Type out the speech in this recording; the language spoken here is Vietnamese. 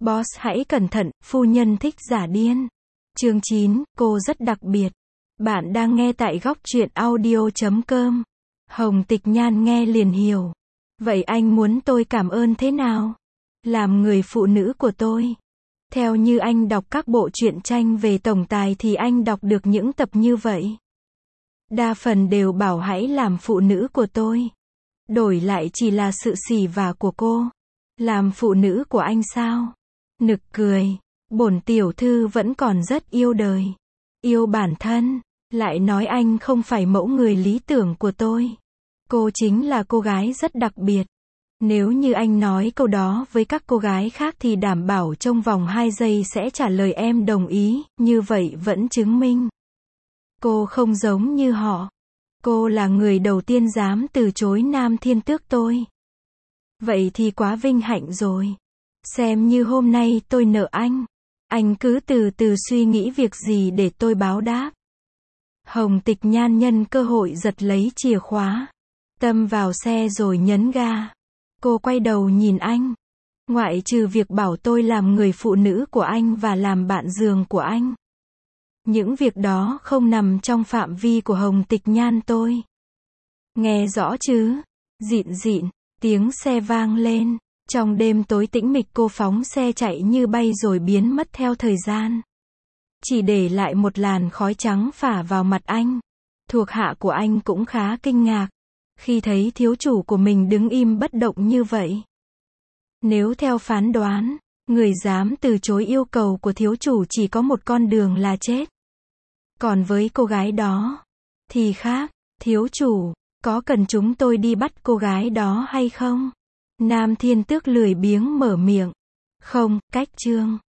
Boss hãy cẩn thận, phu nhân thích giả điên. Chương 9, cô rất đặc biệt. Bạn đang nghe tại góc truyện audio.com. Hồng Tịch Nhan nghe liền hiểu. Vậy anh muốn tôi cảm ơn thế nào? Làm người phụ nữ của tôi. Theo như anh đọc các bộ truyện tranh về tổng tài thì anh đọc được những tập như vậy. Đa phần đều bảo hãy làm phụ nữ của tôi. Đổi lại chỉ là sự xỉ vả của cô. Làm phụ nữ của anh sao? Nực cười. Bổn tiểu thư vẫn còn rất yêu đời. Yêu bản thân. Lại nói anh không phải mẫu người lý tưởng của tôi. Cô chính là cô gái rất đặc biệt. Nếu như anh nói câu đó với các cô gái khác thì đảm bảo trong vòng 2 giây sẽ trả lời em đồng ý, như vậy vẫn chứng minh cô không giống như họ. Cô là người đầu tiên dám từ chối Nam Thiên Tước tôi. Vậy thì quá vinh hạnh rồi. Xem như hôm nay tôi nợ anh cứ từ từ suy nghĩ việc gì để tôi báo đáp. Hồng Tịch Nhan nhân cơ hội giật lấy chìa khóa. Tâm vào xe rồi nhấn ga. Cô quay đầu nhìn anh. Ngoại trừ việc bảo tôi làm người phụ nữ của anh và làm bạn giường của anh. Những việc đó không nằm trong phạm vi của Hồng Tịch Nhan tôi. Nghe rõ chứ? Dịn dịn, tiếng xe vang lên. Trong đêm tối tĩnh mịch cô phóng xe chạy như bay rồi biến mất theo thời gian. Chỉ để lại một làn khói trắng phả vào mặt anh. Thuộc hạ của anh cũng khá kinh ngạc. Khi thấy thiếu chủ của mình đứng im bất động như vậy. Nếu theo phán đoán, người dám từ chối yêu cầu của thiếu chủ chỉ có một con đường là chết. Còn với cô gái đó, thì khác. Thiếu chủ, có cần chúng tôi đi bắt cô gái đó hay không? Nam Thiên Tước lười biếng mở miệng. Không, cách chương.